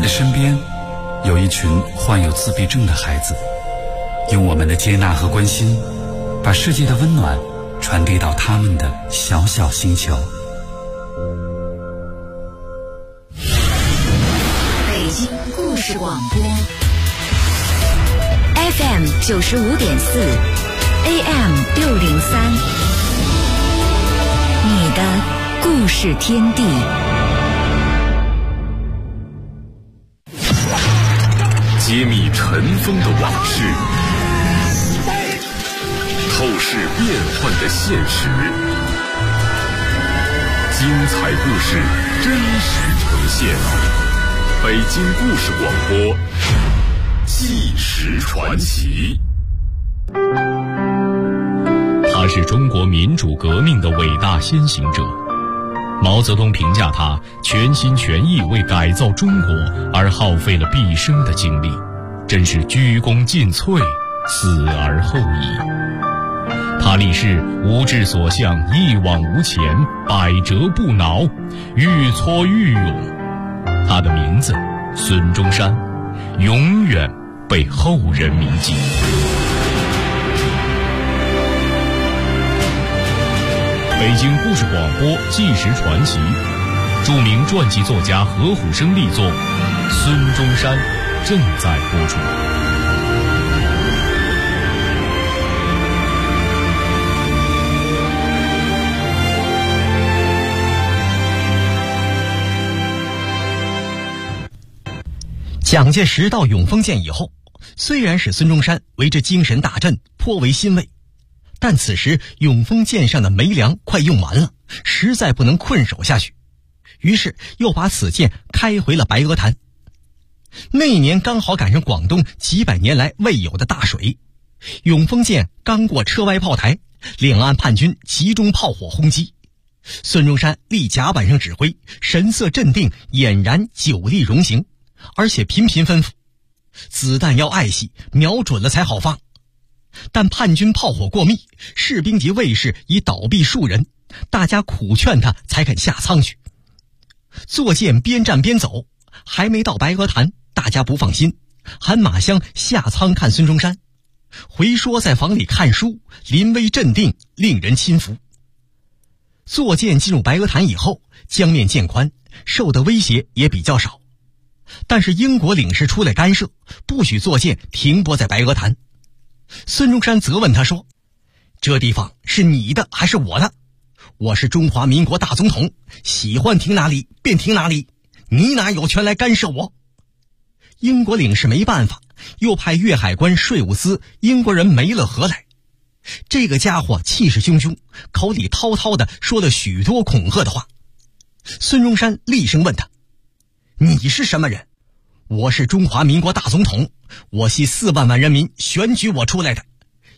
的身边有一群患有自闭症的孩子，用我们的接纳和关心，把世界的温暖传递到他们的小小星球。 北京故事广播 FM 95.4 AM 603，你的故事天地。 揭秘尘封的往事，透视变幻的现实，精彩故事真实呈现。北京故事广播，纪实传奇。 他是中国民主革命的伟大先行者。毛泽东评价他全心全意为改造中国而耗费了毕生的精力，真是鞠躬尽瘁，死而后已。他立誓无志所向，一往无前，百折不挠，愈挫愈勇。他的名字孙中山，永远被后人铭记。北京故事广播纪实传奇，著名传记作家何虎生力作《孙中山》正在播出。 蒋介石到永丰县以后，虽然使孙中山为之精神大振，颇为欣慰，但此时永丰舰上的煤粮快用完了，实在不能困守下去，于是又把此舰开回了白鹅潭。那一年刚好赶上广东几百年来未有的大水，永丰舰刚过车歪炮台，两岸叛军集中炮火轰击。孙中山立甲板上指挥，神色镇定，俨然久立容形，而且频频吩咐子弹要爱惜，瞄准了才好放。但叛军炮火过密，士兵及卫士已倒毙数人，大家苦劝他才肯下舱去。坐舰边战边走，还没到白鹅潭，大家不放心，喊马湘下舱看孙中山，回说在房里看书，临危镇定，令人亲服。坐舰进入白鹅潭以后，江面渐宽，受的威胁也比较少，但是英国领事出来干涉，不许坐舰停泊在白鹅潭。孙中山责问他说，这地方是你的还是我的？我是中华民国大总统，喜欢停哪里便停哪里，你哪有权来干涉我？英国领事没办法，又派粤海关税务司英国人梅勒河来。这个家伙气势汹汹，口里滔滔地说了许多恐吓的话。孙中山厉声问他，你是什么人？我是中华民国大总统，我系4万人民选举我出来的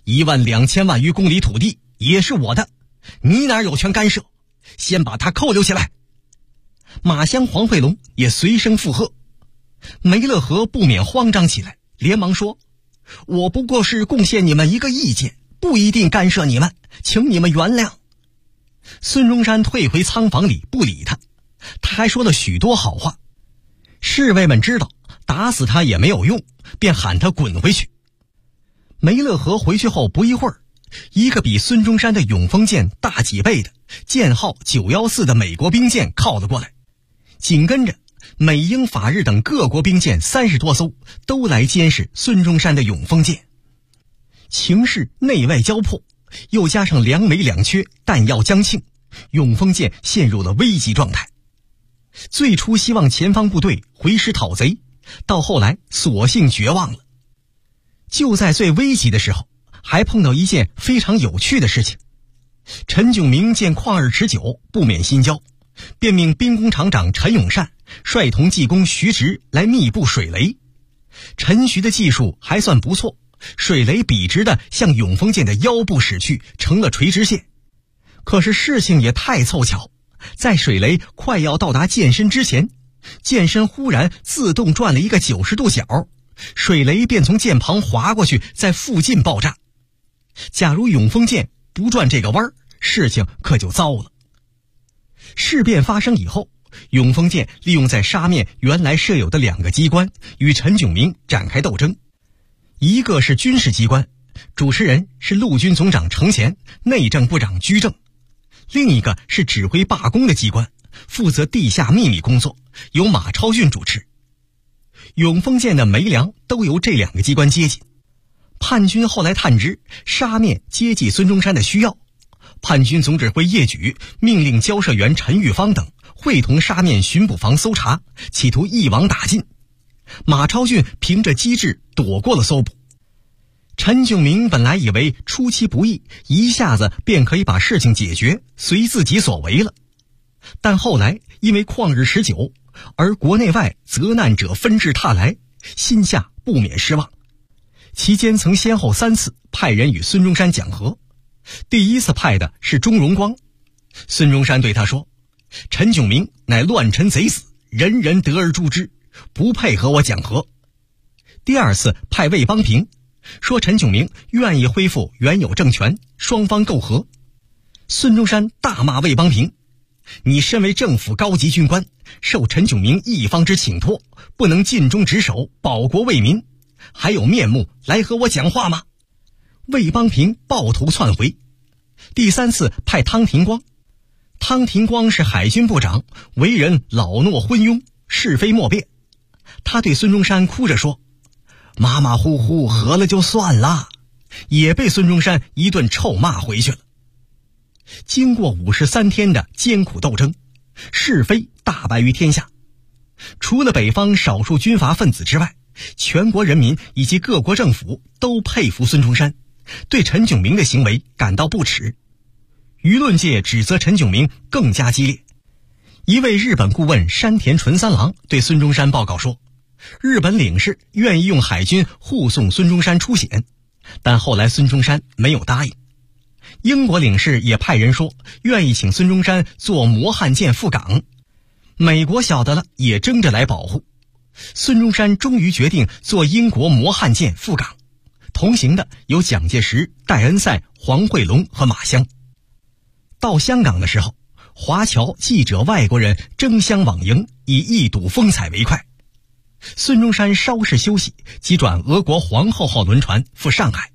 ，12000万余公里土地也是我的，你哪有权干涉？先把他扣留起来。马湘、黄惠龙也随声附和。梅勒河不免慌张起来，连忙说，我不过是贡献你们一个意见，不一定干涉你们，请你们原谅。孙中山退回舱房里不理他，他还说了许多好话。侍卫们知道打死他也没有用，便喊他滚回去。梅勒河回去后不一会儿，一个比孙中山的永丰舰大几倍的舰号914的美国兵舰靠了过来，紧跟着美英法日等各国兵舰30多艘都来监视孙中山的永丰舰。情势内外交迫，又加上粮煤两缺，弹药将罄，永丰舰陷入了危急状态。最初希望前方部队回师讨贼，到后来索性绝望了。就在最危急的时候，还碰到一件非常有趣的事情。陈炯明见旷日持久，不免心焦，便命兵工厂长陈永善率同技工徐直来密布水雷。陈徐的技术还算不错，水雷笔直的向永丰舰的腰部驶去，成了垂直线。可是事情也太凑巧，在水雷快要到达舰身之前，舰身忽然自动转了一个90度角，水雷便从舰旁滑过去，在附近爆炸。假如永丰舰不转这个弯，事情可就糟了。事变发生以后， 永丰舰利用在沙面原来设有的2个机关与陈炯明展开斗争，一个是军事机关，主持人是陆军总长程潜、内政部长居正；另一个是指挥罢工的机关，负责地下秘密工作，由马超俊主持。永丰舰的煤粮都由这2个机关接济。叛军后来探知沙面接济孙中山的需要，叛军总指挥叶举命令交涉员陈玉芳等会同沙面巡捕房搜查，企图一网打尽。马超俊凭着机智躲过了搜捕。陈炯明本来以为出其不意，一下子便可以把事情解决，随自己所为了。但后来因为旷日持久，而国内外责难者纷至沓来，心下不免失望。其间曾先后3次派人与孙中山讲和。第一次派的是钟荣光，孙中山对他说：“陈炯明乃乱臣贼子，人人得而诛之，不配和我讲和。”第二次派魏邦平，说陈炯明愿意恢复原有政权，双方媾和。孙中山大骂魏邦平：“你身为政府高级军官，受陈炯明一方之请托，不能尽忠职守，保国为民，还有面目来和我讲话吗？”魏邦平抱头窜回。第3次派汤廷光，汤廷光是海军部长，为人老懦昏庸，是非莫辨。他对孙中山哭着说：“马马虎虎和了就算了”，也被孙中山一顿臭骂回去了。经过53天的艰苦斗争，是非大白于天下。除了北方少数军阀分子之外，全国人民以及各国政府都佩服孙中山，对陈炯明的行为感到不耻。舆论界指责陈炯明更加激烈。一位日本顾问山田纯三郎对孙中山报告说，日本领事愿意用海军护送孙中山出险，但后来孙中山没有答应。英国领事也派人说愿意请孙中山坐摩汉舰赴港，美国晓得了也争着来保护。孙中山终于决定坐英国摩汉舰赴港，同行的有蒋介石、戴恩塞、黄惠龙和马湘。到香港的时候，华侨、记者、外国人争相往迎，以一睹风采为快。孙中山稍事休息，即转俄国皇后号轮船赴上海。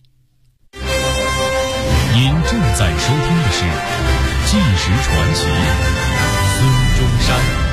您正在收听的是《纪实传奇》，孙中山。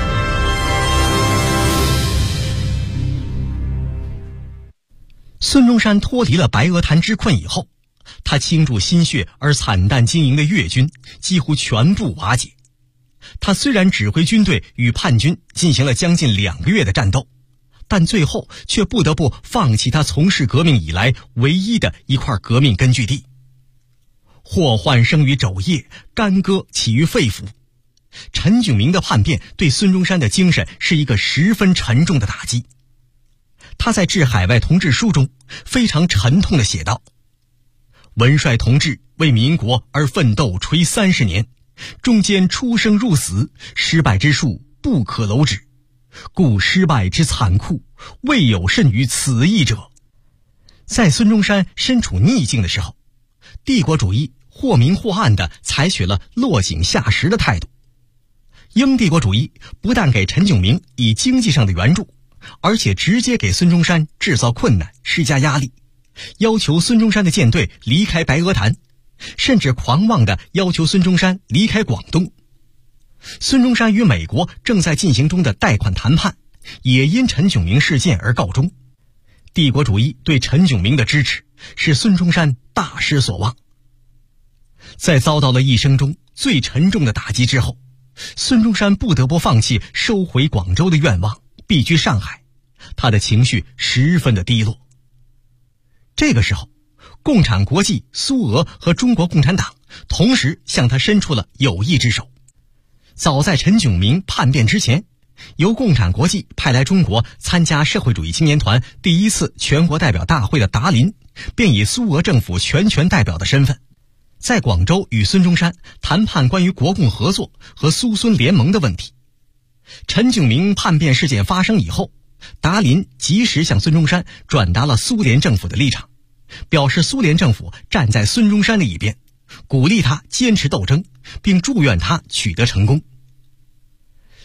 孙中山脱离了白鹅潭之困以后，他倾注心血而惨淡经营的粤军几乎全部瓦解。他虽然指挥军队与叛军进行了将近2个月的战斗，但最后却不得不放弃他从事革命以来唯一的一块革命根据地。祸患生于肘腋，干戈起于肺腑。陈炯明的叛变对孙中山的精神是一个十分沉重的打击。他在致海外同志书中非常沉痛地写道：文帅同志为民国而奋斗垂30年，中间出生入死，失败之数不可楼止，故失败之残酷，未有甚于此一者。在孙中山身处逆境的时候，帝国主义或明或暗地采取了落井下石的态度。英帝国主义不但给陈炯明以经济上的援助，而且直接给孙中山制造困难，施加压力，要求孙中山的舰队离开白鹅潭，甚至狂妄地要求孙中山离开广东。孙中山与美国正在进行中的贷款谈判也因陈炯明事件而告终。帝国主义对陈炯明的支持使孙中山大失所望。在遭到了一生中最沉重的打击之后，孙中山不得不放弃收回广州的愿望，避居上海，他的情绪十分的低落。这个时候，共产国际、苏俄和中国共产党同时向他伸出了友谊之手。早在陈炯明叛变之前，由共产国际派来中国参加社会主义青年团第1次全国代表大会的达林，便以苏俄政府全权代表的身份，在广州与孙中山谈判关于国共合作和苏孙联盟的问题。陈炯明叛变事件发生以后，达林及时向孙中山转达了苏联政府的立场，表示苏联政府站在孙中山的一边，鼓励他坚持斗争，并祝愿他取得成功。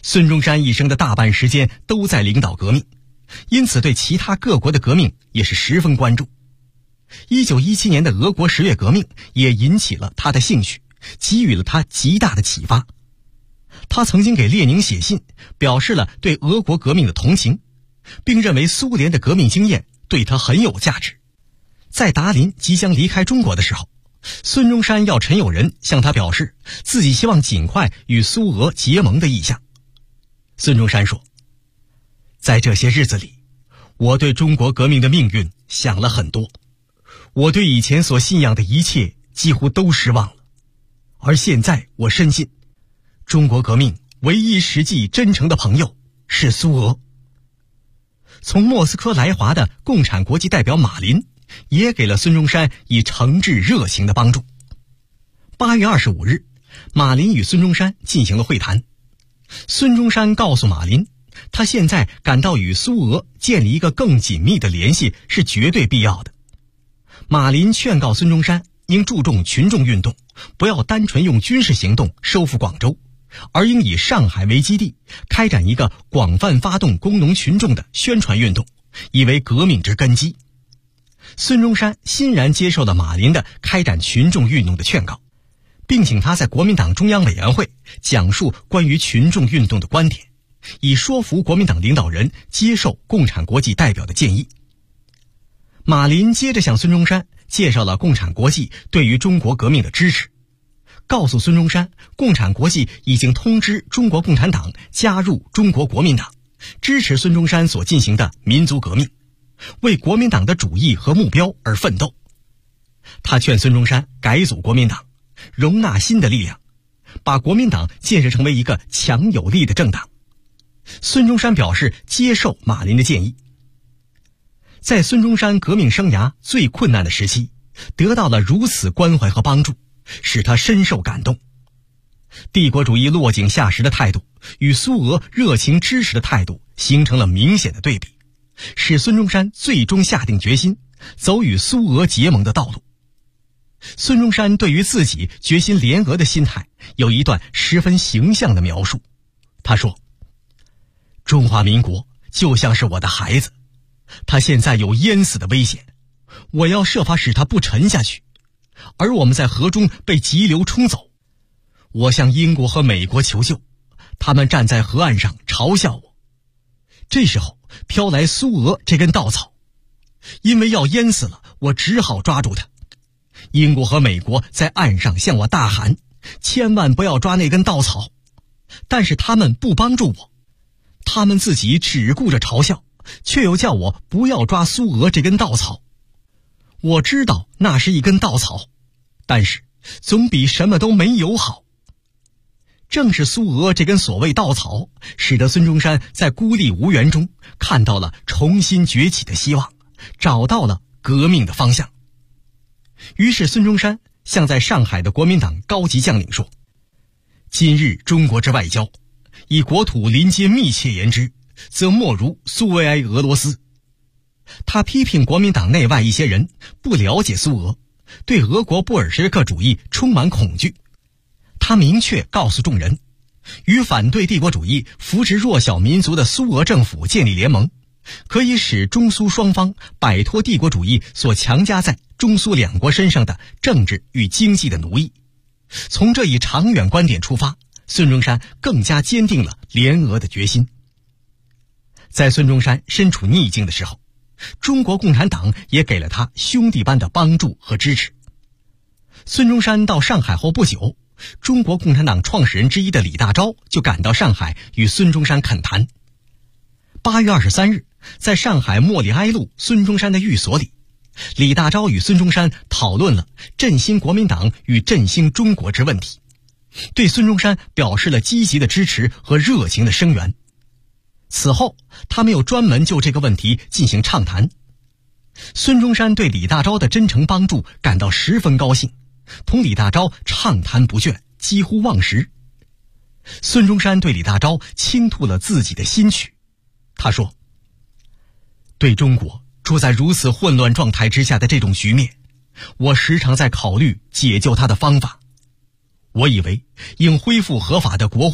孙中山一生的大半时间都在领导革命，因此对其他各国的革命也是十分关注。1917年的俄国10月革命也引起了他的兴趣，给予了他极大的启发。他曾经给列宁写信，表示了对俄国革命的同情，并认为苏联的革命经验对他很有价值。在达林即将离开中国的时候，孙中山要陈友仁向他表示自己希望尽快与苏俄结盟的意向。孙中山说，在这些日子里，我对中国革命的命运想了很多，我对以前所信仰的一切几乎都失望了，而现在我深信，中国革命唯一实际真诚的朋友是苏俄。从莫斯科来华的共产国际代表马林也给了孙中山以诚挚热情的帮助。8月25日，马林与孙中山进行了会谈。孙中山告诉马林，他现在感到与苏俄建立一个更紧密的联系是绝对必要的。马林劝告孙中山应注重群众运动，不要单纯用军事行动收复广州，而应以上海为基地，开展一个广泛发动工农群众的宣传运动，以为革命之根基。孙中山欣然接受了马林的开展群众运动的劝告，并请他在国民党中央委员会讲述关于群众运动的观点，以说服国民党领导人接受共产国际代表的建议。马林接着向孙中山介绍了共产国际对于中国革命的支持，告诉孙中山，共产国际已经通知中国共产党加入中国国民党，支持孙中山所进行的民族革命，为国民党的主义和目标而奋斗。他劝孙中山改组国民党，容纳新的力量，把国民党建设成为一个强有力的政党。孙中山表示接受马林的建议。在孙中山革命生涯最困难的时期，得到了如此关怀和帮助，使他深受感动。帝国主义落井下石的态度与苏俄热情支持的态度形成了明显的对比，使孙中山最终下定决心走与苏俄结盟的道路。孙中山对于自己决心联俄的心态有一段十分形象的描述。他说，中华民国就像是我的孩子，他现在有淹死的危险，我要设法使他不沉下去，而我们在河中被急流冲走。我向英国和美国求救，他们站在河岸上嘲笑我。这时候飘来苏俄这根稻草，因为要淹死了，我只好抓住它。英国和美国在岸上向我大喊，千万不要抓那根稻草，但是他们不帮助我，他们自己只顾着嘲笑，却又叫我不要抓苏俄这根稻草。我知道那是一根稻草，但是总比什么都没有好。正是苏俄这根所谓稻草，使得孙中山在孤立无援中看到了重新崛起的希望，找到了革命的方向。于是孙中山向在上海的国民党高级将领说，今日中国之外交，以国土邻接密切言之，则莫如苏维埃俄罗斯。他批评国民党内外一些人不了解苏俄，对俄国布尔什维克主义充满恐惧。他明确告诉众人，与反对帝国主义、扶持弱小民族的苏俄政府建立联盟，可以使中苏双方摆脱帝国主义所强加在中苏两国身上的政治与经济的奴役。从这一长远观点出发，孙中山更加坚定了联俄的决心。在孙中山身处逆境的时候，中国共产党也给了他兄弟般的帮助和支持。孙中山到上海后不久，中国共产党创始人之一的李大钊就赶到上海与孙中山恳谈。8月23日，在上海莫里埃路孙中山的寓所里，李大钊与孙中山讨论了振兴国民党与振兴中国之问题，对孙中山表示了积极的支持和热情的声援。此后，他们又专门就这个问题进行畅谈。孙中山对李大钊的真诚帮助感到十分高兴，同李大钊畅谈不倦，几乎忘时。孙中山对李大钊倾吐了自己的心曲。他说，对中国处在如此混乱状态之下的这种局面，我时常在考虑解救它的方法。我以为应恢复合法的国会、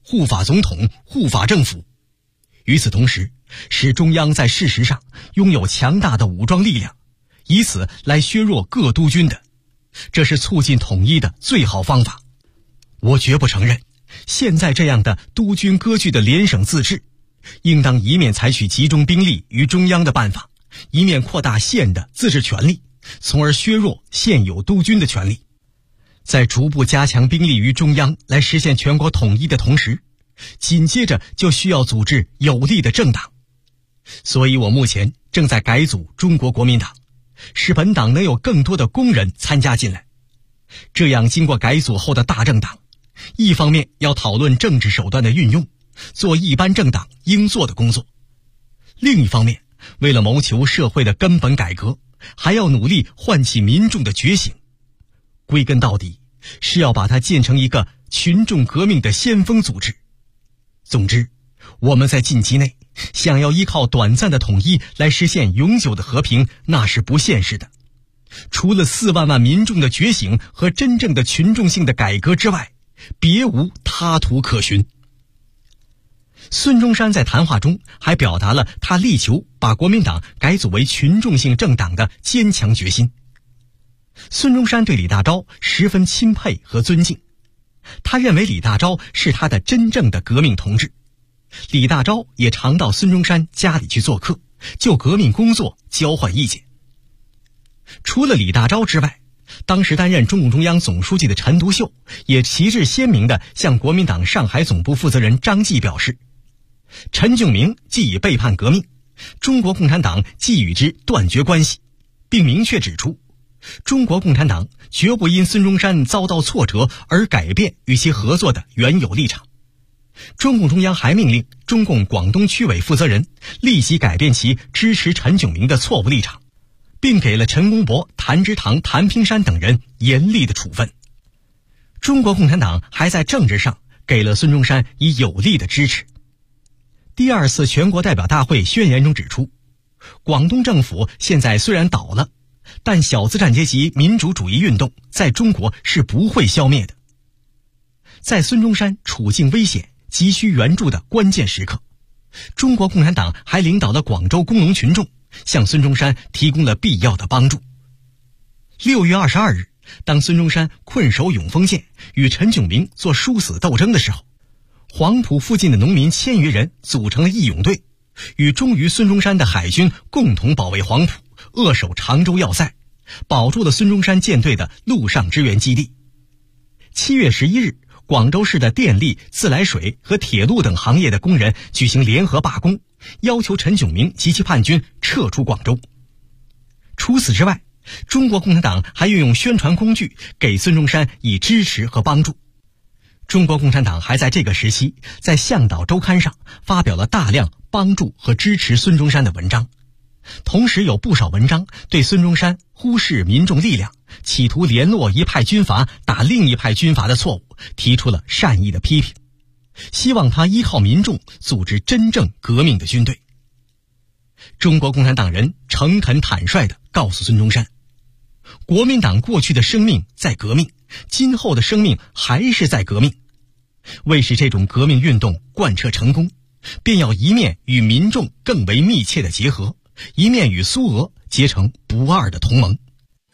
护法总统、护法政府。与此同时，使中央在事实上拥有强大的武装力量，以此来削弱各督军的，这是促进统一的最好方法。我绝不承认现在这样的督军割据的联省自治，应当一面采取集中兵力于中央的办法，一面扩大县的自治权力，从而削弱现有督军的权力。在逐步加强兵力于中央来实现全国统一的同时，紧接着就需要组织有力的政党。所以我目前正在改组中国国民党，使本党能有更多的工人参加进来。这样经过改组后的大政党，一方面要讨论政治手段的运用，做一般政党应做的工作；另一方面，为了谋求社会的根本改革，还要努力唤起民众的觉醒。归根到底，是要把它建成一个群众革命的先锋组织。总之，我们在近期内想要依靠短暂的统一来实现永久的和平，那是不现实的。除了4万万民众的觉醒和真正的群众性的改革之外，别无他途可循。孙中山在谈话中还表达了他力求把国民党改组为群众性政党的坚强决心。孙中山对李大钊十分钦佩和尊敬，他认为李大钊是他的真正的革命同志。李大钊也常到孙中山家里去做客，就革命工作交换意见。除了李大钊之外，当时担任中共中央总书记的陈独秀也旗帜鲜明地向国民党上海总部负责人张继表示，陈炯明既已背叛革命，中国共产党即与之断绝关系，并明确指出，中国共产党绝不因孙中山遭到挫折而改变与其合作的原有立场。中共中央还命令中共广东区委负责人立即改变其支持陈炯明的错误立场，并给了陈公博、谭之堂、谭平山等人严厉的处分。中国共产党还在政治上给了孙中山以有力的支持。第2次全国代表大会宣言中指出，广东政府现在虽然倒了，但小资产阶级民主主义运动在中国是不会消灭的。在孙中山处境危险、急需援助的关键时刻，中国共产党还领导了广州工农群众，向孙中山提供了必要的帮助。6月22日，当孙中山困守永丰县与陈炯明做殊死斗争的时候，黄埔附近的农民1000余人组成了义勇队，与忠于孙中山的海军共同保卫黄埔，扼守常州要塞，保住了孙中山舰队的陆上支援基地。7月11日，广州市的电力、自来水和铁路等行业的工人举行联合罢工，要求陈炯明及其叛军撤出广州。除此之外，中国共产党还运用宣传工具给孙中山以支持和帮助。中国共产党还在这个时期在《向导周刊》上发表了大量帮助和支持孙中山的文章，同时有不少文章对孙中山忽视民众力量，企图联络一派军阀打另一派军阀的错误提出了善意的批评，希望他依靠民众组织真正革命的军队。中国共产党人诚恳坦率地告诉孙中山，国民党过去的生命在革命，今后的生命还是在革命。为使这种革命运动贯彻成功，便要一面与民众更为密切的结合，一面与苏俄结成不二的同盟。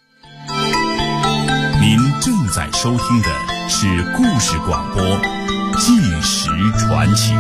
您正在收听的是故事广播《纪实传奇》。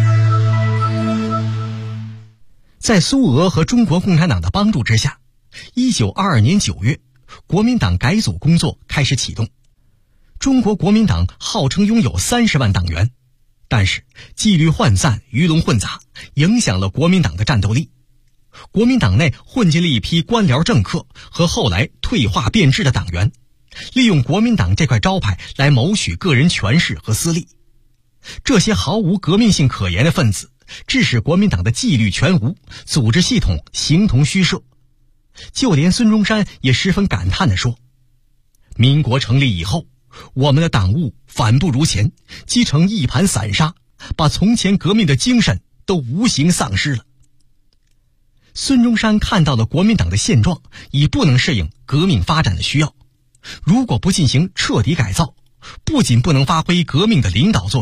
在苏俄和中国共产党的帮助之下，1922年9月，国民党改组工作开始启动。中国国民党号称拥有30万党员，但是纪律涣散、鱼龙混杂，影响了国民党的战斗力。国民党内混进了一批官僚政客和后来退化变质的党员，利用国民党这块招牌来谋取个人权势和私利。这些毫无革命性可言的分子，致使国民党的纪律全无，组织系统形同虚设。就连孙中山也十分感叹地说，民国成立以后，我们的党务反不如前，积成一盘散沙，把从前革命的精神都无形丧失了。孙中山看到了国民党的现状已不能适应革命发展的需要，如果不进行彻底改造，不仅不能发挥革命的领导作用，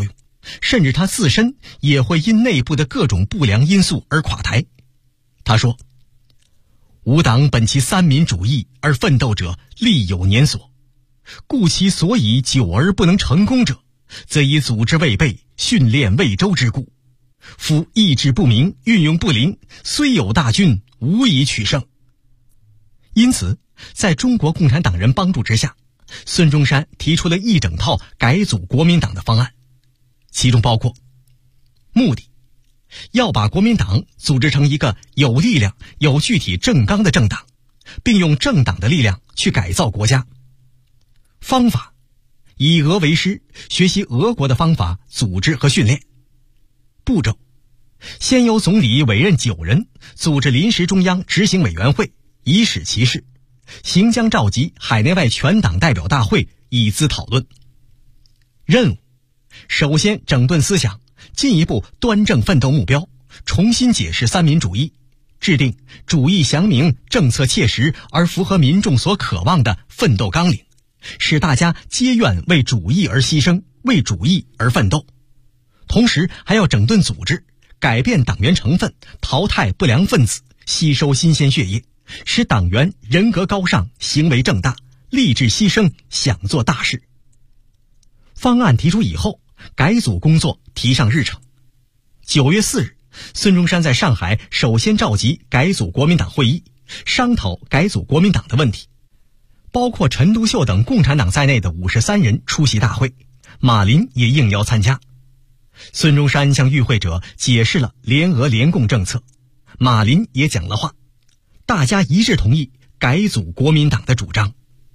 甚至他自身也会因内部的各种不良因素而垮台。他说，吾党本其三民主义而奋斗者历有年所，故其所以久而不能成功者，则以组织未备，训练未周之故。夫意志不明，运用不灵，虽有大军，无以取胜。因此，在中国共产党人帮助之下，孙中山提出了一整套改组国民党的方案，其中包括目的，要把国民党组织成一个有力量、有具体政纲的政党，并用政党的力量去改造国家。方法，以俄为师，学习俄国的方法组织和训练。步骤，先由总理委任9人，组织临时中央执行委员会，以使其事，行将召集海内外全党代表大会，以资讨论。任务，首先整顿思想，进一步端正奋斗目标，重新解释三民主义，制定主义详明、政策切实而符合民众所渴望的奋斗纲领，使大家皆愿为主义而牺牲，为主义而奋斗。同时还要整顿组织，改变党员成分，淘汰不良分子，吸收新鲜血液，使党员人格高尚，行为正大，立志牺牲，想做大事。方案提出以后，改组工作提上日程。9月4日，孙中山在上海首先召集改组国民党会议，商讨改组国民党的问题。包括陈独秀等共产党在内的53人出席大会，马林也应邀参加。孙中山向与会者解释了联俄联共政策，马林也讲了话，大家一致同意改组国民党的主张。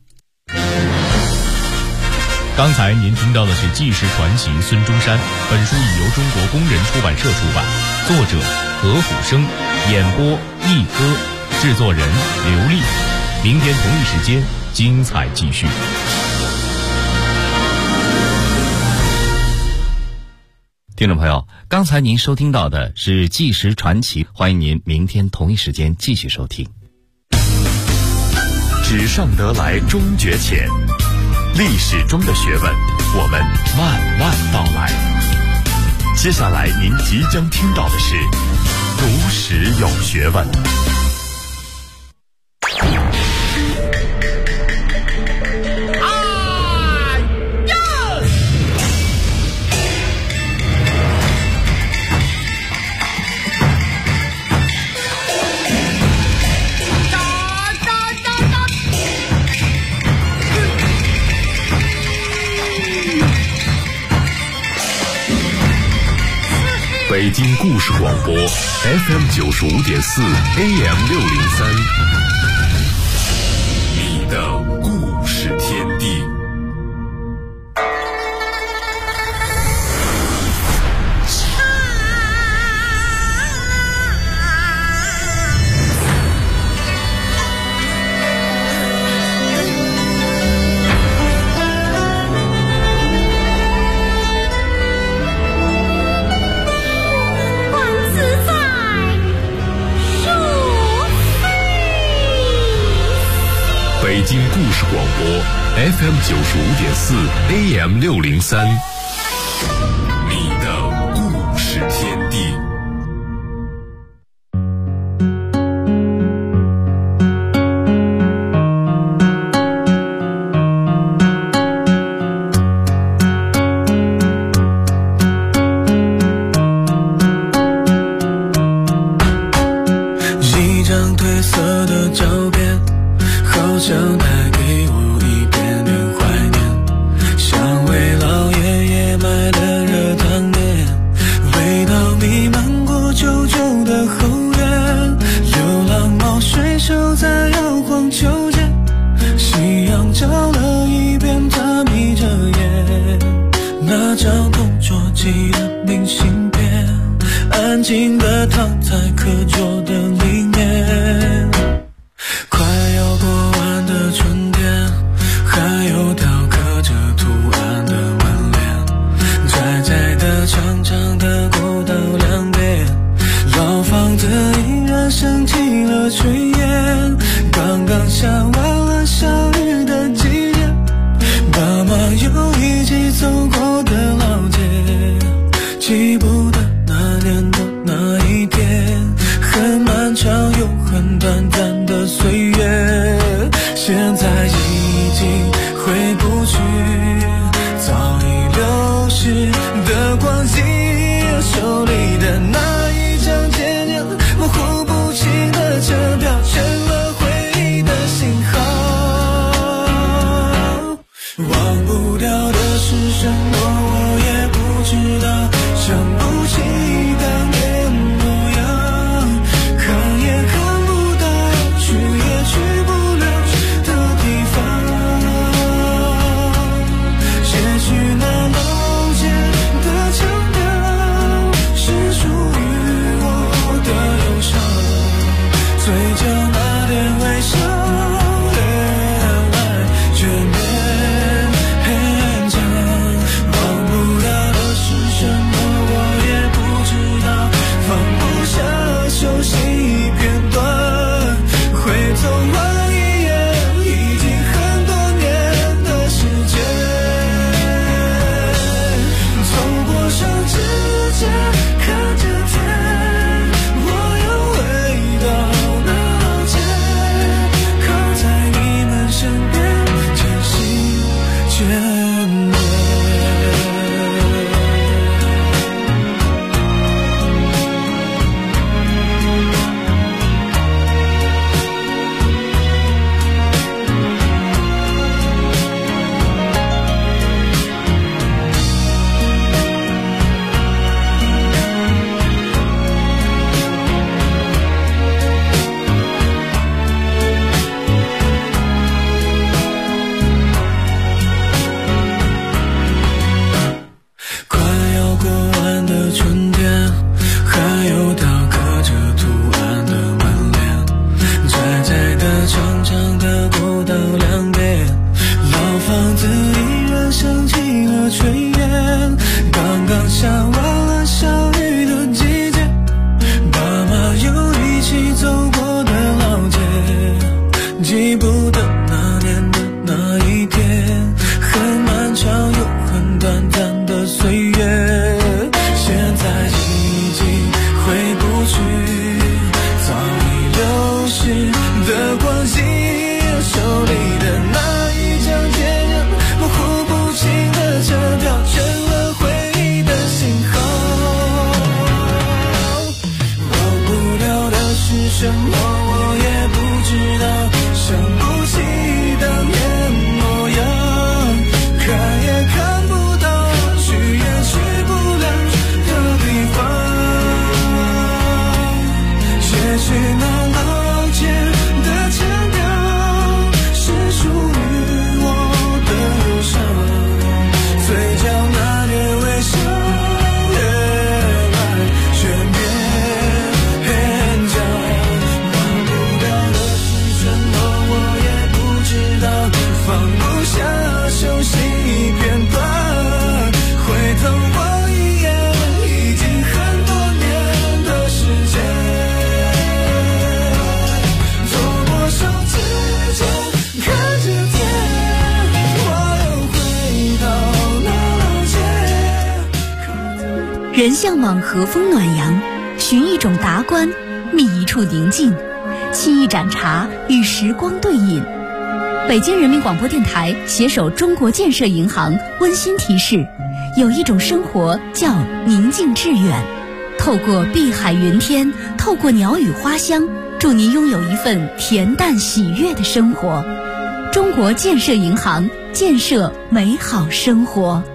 刚才您听到的是纪实传奇孙中山，本书已由中国工人出版社出版，作者何虎生，演播一哥，制作人刘丽。明天同一时间精彩继续。 听众朋友，刚才您收听到的是纪实传奇，欢迎您明天同一时间继续收听。 纸上得来终觉浅，历史中的学问我们慢慢道来。接下来您即将听到的是读史有学问。北京故事广播 FM 95.4 AM 603，你的故事天地。北京故事广播 FM 95.4 AM 603，你的故事天地。 一张褪色的照片，好像带给我一点点怀念，像为老爷爷买的热汤面，味道弥漫过旧旧的后院，流浪猫睡熟在摇晃秋千，夕阳照了一遍，它眯着眼，那张同桌寄的明信片，安静地躺在课桌的里面。快要过完的春天，还有雕刻着图案的门帘，窄窄的长长的过道两边，老房子依然升起了炊烟，刚刚下完了小雨的季节，爸妈又一起走过的老街， 漫长又很短暂的岁月，现在已经回不去早已流逝的光景，手里的那一张渐渐模糊不清的车票，成了回忆的信号。忘不掉的是什么，我也不知道，想不起当年模样，看也看不到，去也去不了的地方，写去那老街的腔调，是属于我的忧伤，嘴角那点微笑却变很长。忘不了的是什么，我也不知道，放不下熟悉片段，回头望一眼，已经很多年的时间，走过上指甲，看着天，我又回到那老街，靠在你们身边，渐行渐远。快要过完的春天，还有雕刻着图案的门帘，窄窄的长长的过道两边，老房子依然升起了炊烟，刚刚下完了小雨的季节，爸妈又一起走过的老街，记不得那年的那一天，很漫长又很短暂的岁月，现在已经回不去早已流逝的光景，手里的那一张渐渐模糊不清的车票，成了回忆的信号。忘不了的是什么，我也不知道，想不起当年模样，看也看不到，去也去不了的地方，写去那老街的腔调，是属于我的忧伤，嘴角那点微笑越来越变很长。忘不了的是什么，我也不知道，放不下熟悉片段，回头望一眼，已经很多年的时间，走过手指尖，看着天，我又回到那老街。 人向往和风暖阳，寻一种达观，觅一处宁静，沏一盏茶，与时光对饮。北京人民广播电台携手中国建设银行温馨提示：有一种生活叫宁静致远。透过碧海云天，透过鸟语花香，祝您拥有一份恬淡喜悦的生活。中国建设银行，建设美好生活。